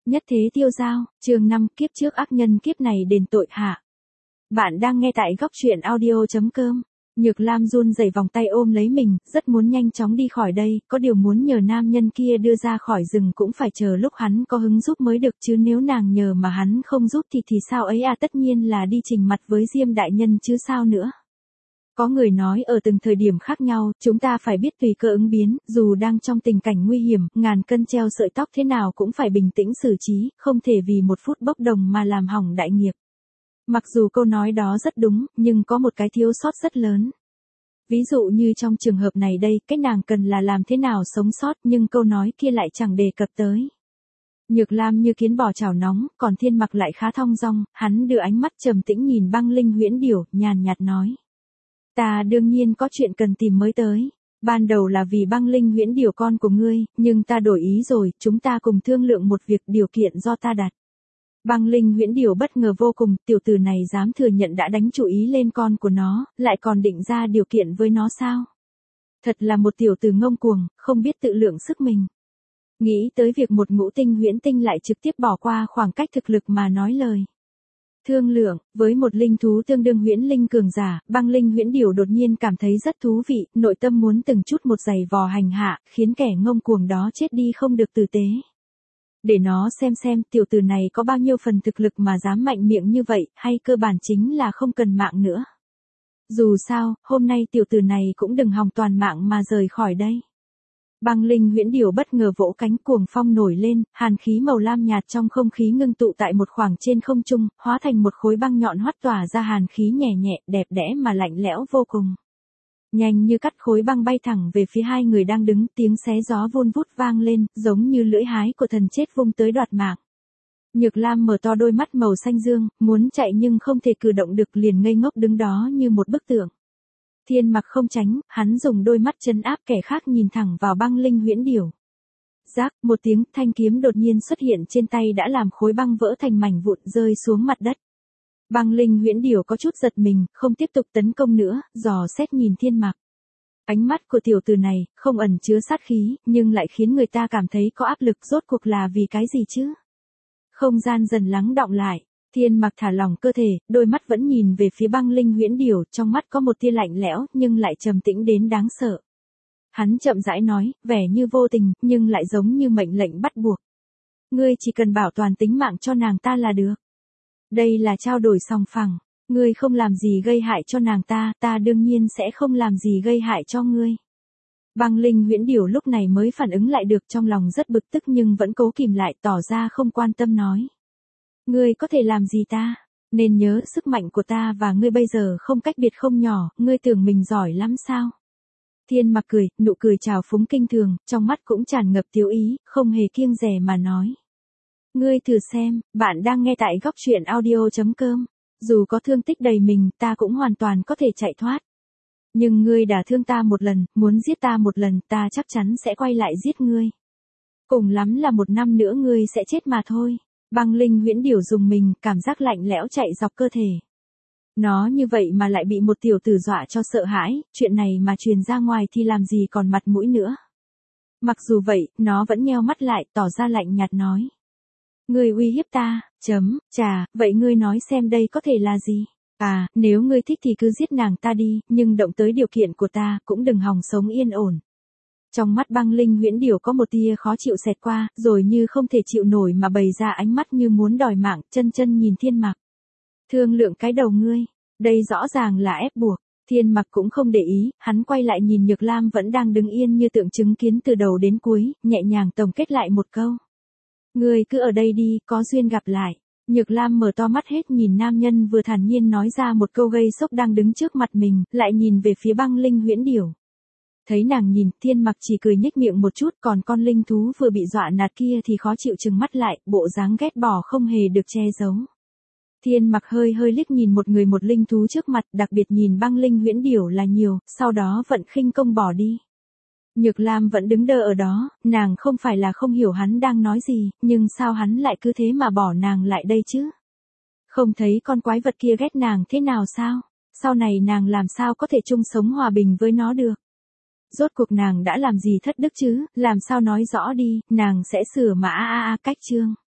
Nhất thế tiêu giao, chương 5, kiếp trước ác nhân kiếp này đền tội hạ. Bạn đang nghe tại góc truyện audio.com. Nhược Lam run rẩy vòng tay ôm lấy mình, rất muốn nhanh chóng đi khỏi đây, có điều muốn nhờ nam nhân kia đưa ra khỏi rừng cũng phải chờ lúc hắn có hứng giúp mới được chứ nếu nàng nhờ mà hắn không giúp thì sao ấy à, tất nhiên là đi trình mặt với Diêm đại nhân chứ sao nữa. Có người nói ở từng thời điểm khác nhau, chúng ta phải biết tùy cơ ứng biến, dù đang trong tình cảnh nguy hiểm, ngàn cân treo sợi tóc thế nào cũng phải bình tĩnh xử trí, không thể vì một phút bốc đồng mà làm hỏng đại nghiệp. Mặc dù câu nói đó rất đúng, nhưng có một cái thiếu sót rất lớn. Ví dụ như trong trường hợp này đây, cái nàng cần là làm thế nào sống sót, nhưng câu nói kia lại chẳng đề cập tới. Nhược Lam như kiến bò chảo nóng, còn Thiên Mặc lại khá thong dong, hắn đưa ánh mắt trầm tĩnh nhìn Băng Linh Huyễn Điểu, nhàn nhạt nói. Ta đương nhiên có chuyện cần tìm mới tới. Ban đầu là vì Băng Linh Huyễn Điểu con của ngươi, nhưng ta đổi ý rồi, chúng ta cùng thương lượng một việc, điều kiện do ta đặt. Băng Linh Huyễn Điểu bất ngờ vô cùng, tiểu tử này dám thừa nhận đã đánh chủ ý lên con của nó, lại còn định ra điều kiện với nó sao? Thật là một tiểu tử ngông cuồng, không biết tự lượng sức mình. Nghĩ tới việc một ngũ tinh huyễn tinh lại trực tiếp bỏ qua khoảng cách thực lực mà nói lời. Thương lượng, với một linh thú tương đương huyễn linh cường giả, Băng Linh Huyễn Điểu đột nhiên cảm thấy rất thú vị, nội tâm muốn từng chút một giày vò hành hạ, khiến kẻ ngông cuồng đó chết đi không được tử tế. Để nó xem tiểu tử này có bao nhiêu phần thực lực mà dám mạnh miệng như vậy, hay cơ bản chính là không cần mạng nữa. Dù sao, hôm nay tiểu tử này cũng đừng hòng toàn mạng mà rời khỏi đây. Băng Linh Huyễn Điểu bất ngờ vỗ cánh, cuồng phong nổi lên, hàn khí màu lam nhạt trong không khí ngưng tụ tại một khoảng trên không trung, hóa thành một khối băng nhọn hoắt tỏa ra hàn khí nhẹ nhẹ, đẹp đẽ mà lạnh lẽo vô cùng. Nhanh như cắt, khối băng bay thẳng về phía hai người đang đứng, tiếng xé gió vun vút vang lên, giống như lưỡi hái của thần chết vung tới đoạt mạng. Nhược Lam mở to đôi mắt màu xanh dương, muốn chạy nhưng không thể cử động được, liền ngây ngốc đứng đó như một bức tượng. Thiên Mặc không tránh, hắn dùng đôi mắt trấn áp kẻ khác nhìn thẳng vào Băng Linh Huyễn Điểu. Rác, một tiếng, thanh kiếm đột nhiên xuất hiện trên tay đã làm khối băng vỡ thành mảnh vụn rơi xuống mặt đất. Băng Linh Huyễn Điểu có chút giật mình, không tiếp tục tấn công nữa, dò xét nhìn Thiên Mặc. Ánh mắt của tiểu tử này, không ẩn chứa sát khí, nhưng lại khiến người ta cảm thấy có áp lực, rốt cuộc là vì cái gì chứ? Không gian dần lắng đọng lại. Thiên Mặc thả lỏng cơ thể, đôi mắt vẫn nhìn về phía Băng Linh Huyễn Điểu, trong mắt có một tia lạnh lẽo, nhưng lại trầm tĩnh đến đáng sợ. Hắn chậm rãi nói, vẻ như vô tình, nhưng lại giống như mệnh lệnh bắt buộc. Ngươi chỉ cần bảo toàn tính mạng cho nàng ta là được. Đây là trao đổi song phẳng. Ngươi không làm gì gây hại cho nàng ta, ta đương nhiên sẽ không làm gì gây hại cho ngươi. Băng Linh Huyễn Điểu lúc này mới phản ứng lại được, trong lòng rất bực tức nhưng vẫn cố kìm lại, tỏ ra không quan tâm nói. Ngươi có thể làm gì ta? Nên nhớ sức mạnh của ta và ngươi bây giờ không cách biệt không nhỏ, ngươi tưởng mình giỏi lắm sao? Thiên Mặc cười, nụ cười trào phúng kinh thường, trong mắt cũng tràn ngập tiếu ý, không hề kiêng dè mà nói. Ngươi thử xem, bạn đang nghe tại góc truyện audio.com. Dù có thương tích đầy mình, ta cũng hoàn toàn có thể chạy thoát. Nhưng ngươi đả thương ta một lần, muốn giết ta một lần, ta chắc chắn sẽ quay lại giết ngươi. Cùng lắm là 1 năm nữa ngươi sẽ chết mà thôi. Băng Linh Huyễn Điểu dùng mình, cảm giác lạnh lẽo chạy dọc cơ thể. Nó như vậy mà lại bị một tiểu tử dọa cho sợ hãi, chuyện này mà truyền ra ngoài thì làm gì còn mặt mũi nữa. Mặc dù vậy, nó vẫn nheo mắt lại, tỏ ra lạnh nhạt nói. Ngươi uy hiếp ta, vậy ngươi nói xem đây có thể là gì? À, nếu ngươi thích thì cứ giết nàng ta đi, nhưng động tới điều kiện của ta, cũng đừng hòng sống yên ổn. Trong mắt Băng Linh Huyễn Điểu có một tia khó chịu xẹt qua, rồi như không thể chịu nổi mà bày ra ánh mắt như muốn đòi mạng, chân nhìn Thiên Mặc. Thương lượng cái đầu ngươi, đây rõ ràng là ép buộc. Thiên Mặc cũng không để ý, hắn quay lại nhìn Nhược Lam vẫn đang đứng yên như tượng chứng kiến từ đầu đến cuối, nhẹ nhàng tổng kết lại một câu. Ngươi cứ ở đây đi, có duyên gặp lại. Nhược Lam mở to mắt hết nhìn nam nhân vừa thản nhiên nói ra một câu gây sốc đang đứng trước mặt mình, lại nhìn về phía Băng Linh Huyễn Điểu. Thấy nàng nhìn, Thiên Mặc chỉ cười nhếch miệng một chút, còn con linh thú vừa bị dọa nạt kia thì khó chịu trừng mắt lại, bộ dáng ghét bỏ không hề được che giấu. Thiên Mặc hơi liếc nhìn một người một linh thú trước mặt, đặc biệt nhìn Băng Linh Huyễn Điểu là nhiều, sau đó vận khinh công bỏ đi. Nhược Lam vẫn đứng đơ ở đó, nàng không phải là không hiểu hắn đang nói gì, nhưng sao hắn lại cứ thế mà bỏ nàng lại đây chứ? Không thấy con quái vật kia ghét nàng thế nào sao? Sau này nàng làm sao có thể chung sống hòa bình với nó được? Rốt cuộc nàng đã làm gì thất đức chứ, làm sao nói rõ đi, nàng sẽ sửa mà cách chương.